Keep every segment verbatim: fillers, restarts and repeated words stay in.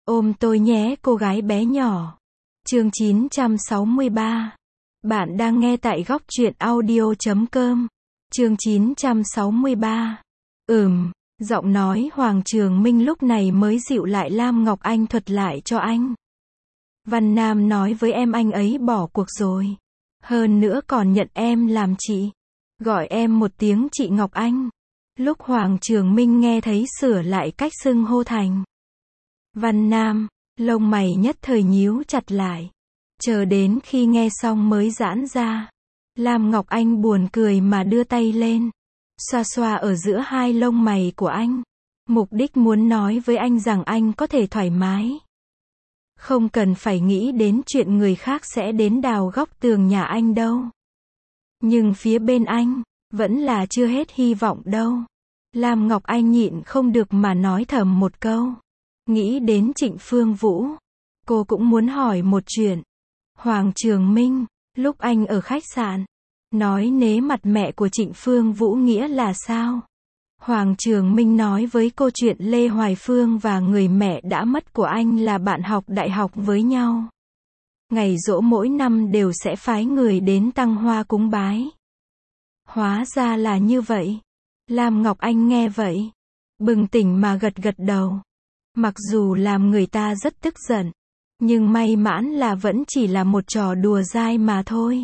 Ôm tôi nhé cô gái bé nhỏ. Chương chín trăm sáu mươi ba. Bạn đang nghe tại góc truyện audio chấm com. Chương chín trăm sáu mươi ba. Ừm, giọng nói Hoàng Trường Minh lúc này mới dịu lại. Lam Ngọc Anh thuật lại cho anh. Văn Nam nói với em anh ấy bỏ cuộc rồi. Hơn nữa còn nhận em làm chị. Gọi em một tiếng chị Ngọc Anh. Lúc Hoàng Trường Minh nghe thấy sửa lại cách xưng hô thành Văn Nam, lông mày nhất thời nhíu chặt lại. Chờ đến khi nghe xong mới giãn ra. Lam Ngọc Anh buồn cười mà đưa tay lên, xoa xoa ở giữa hai lông mày của anh. Mục đích muốn nói với anh rằng anh có thể thoải mái. Không cần phải nghĩ đến chuyện người khác sẽ đến đào góc tường nhà anh đâu. Nhưng phía bên anh, vẫn là chưa hết hy vọng đâu. Lam Ngọc Anh nhịn không được mà nói thầm một câu. Nghĩ đến Trịnh Phương Vũ, cô cũng muốn hỏi một chuyện. Hoàng Trường Minh, lúc anh ở khách sạn, nói nế mặt mẹ của Trịnh Phương Vũ nghĩa là sao? Hoàng Trường Minh nói với cô chuyện Lê Hoài Phương và người mẹ đã mất của anh là bạn học đại học với nhau. Ngày giỗ mỗi năm đều sẽ phái người đến tăng hoa cúng bái. Hóa ra là như vậy. Lam Ngọc Anh nghe vậy, bừng tỉnh mà gật gật đầu. Mặc dù làm người ta rất tức giận, nhưng may mãn là vẫn chỉ là một trò đùa dai mà thôi.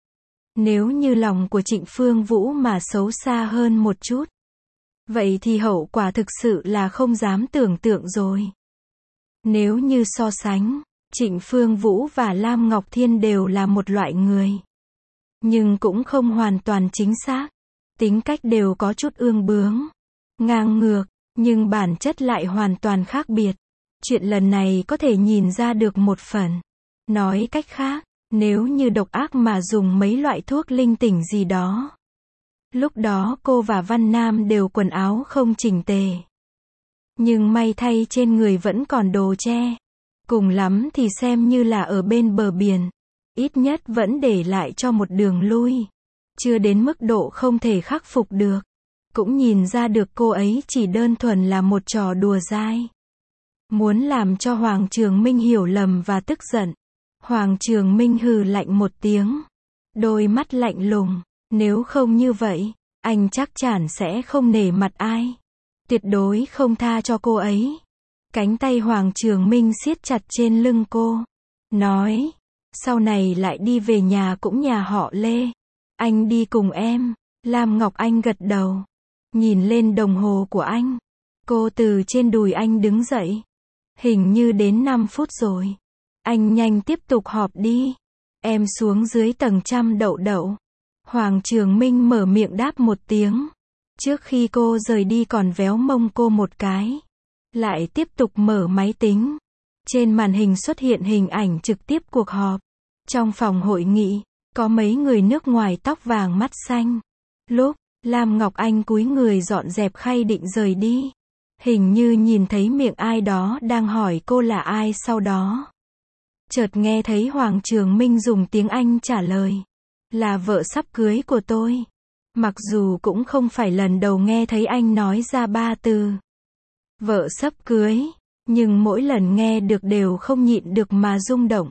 Nếu như lòng của Trịnh Phương Vũ mà xấu xa hơn một chút, vậy thì hậu quả thực sự là không dám tưởng tượng rồi. Nếu như so sánh, Trịnh Phương Vũ và Lam Ngọc Thiên đều là một loại người. Nhưng cũng không hoàn toàn chính xác. Tính cách đều có chút ương bướng, ngang ngược, nhưng bản chất lại hoàn toàn khác biệt. Chuyện lần này có thể nhìn ra được một phần. Nói cách khác, nếu như độc ác mà dùng mấy loại thuốc linh tỉnh gì đó, lúc đó cô và Văn Nam đều quần áo không chỉnh tề. Nhưng may thay trên người vẫn còn đồ che. Cùng lắm thì xem như là ở bên bờ biển. Ít nhất vẫn để lại cho một đường lui. Chưa đến mức độ không thể khắc phục được. Cũng nhìn ra được cô ấy chỉ đơn thuần là một trò đùa dai. Muốn làm cho Hoàng Trường Minh hiểu lầm và tức giận. Hoàng Trường Minh hừ lạnh một tiếng. Đôi mắt lạnh lùng. Nếu không như vậy, anh chắc chắn sẽ không nể mặt ai. Tuyệt đối không tha cho cô ấy. Cánh tay Hoàng Trường Minh siết chặt trên lưng cô. Nói, sau này lại đi về nhà cũng nhà họ Lê. Anh đi cùng em. Lam Ngọc Anh gật đầu. Nhìn lên đồng hồ của anh. Cô từ trên đùi anh đứng dậy. Hình như đến năm phút rồi. Anh nhanh tiếp tục họp đi. Em xuống dưới tầng trăm đậu đậu. Hoàng Trường Minh mở miệng đáp một tiếng. Trước khi cô rời đi còn véo mông cô một cái. Lại tiếp tục mở máy tính. Trên màn hình xuất hiện hình ảnh trực tiếp cuộc họp. Trong phòng hội nghị, có mấy người nước ngoài tóc vàng mắt xanh. Lúc Lam Ngọc Anh cúi người dọn dẹp khay định rời đi. Hình như nhìn thấy miệng ai đó đang hỏi cô là ai sau đó. Chợt nghe thấy Hoàng Trường Minh dùng tiếng Anh trả lời. Là vợ sắp cưới của tôi. Mặc dù cũng không phải lần đầu nghe thấy anh nói ra ba từ vợ sắp cưới, nhưng mỗi lần nghe được đều không nhịn được mà rung động.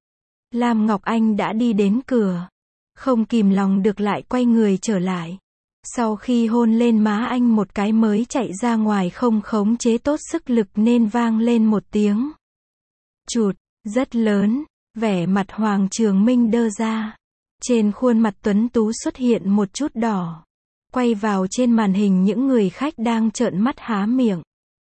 Lam Ngọc Anh đã đi đến cửa. Không kìm lòng được lại quay người trở lại. Sau khi hôn lên má anh một cái mới chạy ra ngoài không khống chế tốt sức lực nên vang lên một tiếng chụt, rất lớn. Vẻ mặt Hoàng Trường Minh đơ ra. Trên khuôn mặt tuấn tú xuất hiện một chút đỏ. Quay vào trên màn hình những người khách đang trợn mắt há miệng.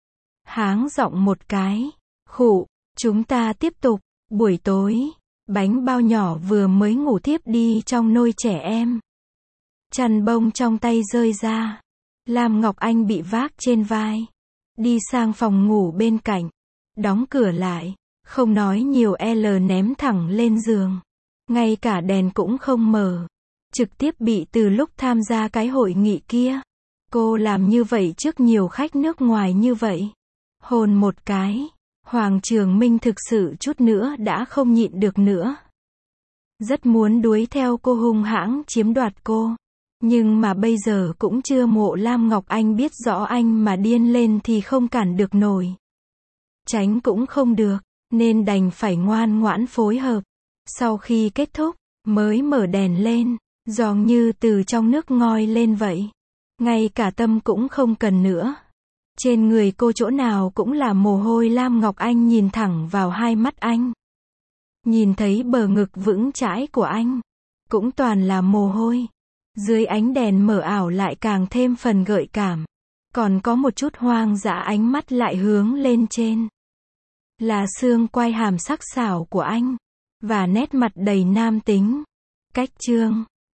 Háng giọng một cái. Khụ, chúng ta tiếp tục. Buổi tối, bánh bao nhỏ vừa mới ngủ thiếp đi trong nôi trẻ em. Chăn bông trong tay rơi ra. Lam Ngọc Anh bị vác trên vai. Đi sang phòng ngủ bên cạnh. Đóng cửa lại. Không nói nhiều L ném thẳng lên giường. Ngay cả đèn cũng không mở. Trực tiếp bị từ lúc tham gia cái hội nghị kia. Cô làm như vậy trước nhiều khách nước ngoài như vậy. Hôn một cái. Hoàng Trường Minh thực sự chút nữa đã không nhịn được nữa. Rất muốn đuổi theo cô hung hãng chiếm đoạt cô. Nhưng mà bây giờ cũng chưa mộ Lam Ngọc Anh biết rõ anh mà điên lên thì không cản được nổi. tránh cũng không được, nên đành phải ngoan ngoãn phối hợp. Sau khi kết thúc, mới mở đèn lên, giòn như từ trong nước ngoi lên vậy. Ngay cả tâm cũng không cần nữa. Trên người cô chỗ nào cũng là mồ hôi. Lam Ngọc Anh nhìn thẳng vào hai mắt anh. Nhìn thấy bờ ngực vững chãi của anh, cũng toàn là mồ hôi. Dưới ánh đèn mờ ảo lại càng thêm phần gợi cảm. Còn có một chút hoang dã, ánh mắt lại hướng lên trên. Là xương quai hàm sắc sảo của anh. Và nét mặt đầy nam tính. Cách chương